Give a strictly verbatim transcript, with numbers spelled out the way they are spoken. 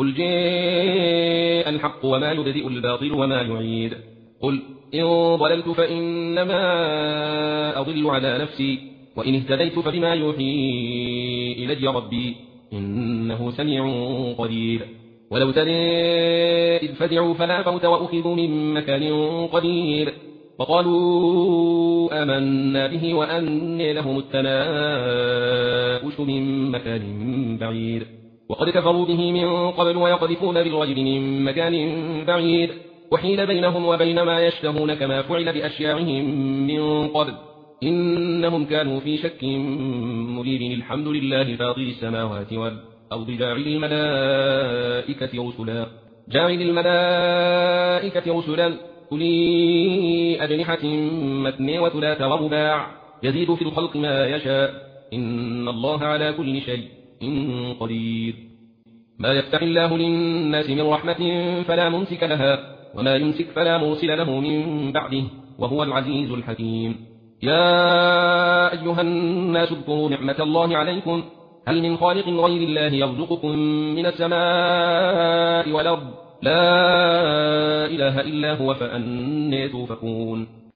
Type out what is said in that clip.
قل جاء الحق وما يبدئ الباطل وما يعيد قل إن ضللت فإنما أضل على نفسي وإن اهتديت فبما يوحي إلي ربي إنه سميع قريب ولو ترى إذ فزعوا فلا فوت وأخذوا من مكان قريب وقالوا آمنا به وأنى لهم التناؤش من مكان بعيد وقد كفروا به من قبل ويقذفون بالرجل من مكان بعيد وحيل بينهم وبين ما يشتهون كما فعل بأشياعهم من قبل إنهم كانوا في شك مريب الحمد لله فاطر السماوات والأرض جاعل الملائكة رسلا جاعل الملائكة رسلا أولي أجنحة مثنى وثلاث ورباع يزيد في الخلق ما يشاء إن الله على كل شيء قدير ما يفتح الله للناس من رحمة فلا ممسك لها وما يمسك فلا مرسل له من بعده وهو العزيز الحكيم يا أيها الناس اذكروا نعمة الله عليكم هل من خالق غير الله يرزقكم من السماء والأرض لا إله إلا هو فأنى توفكون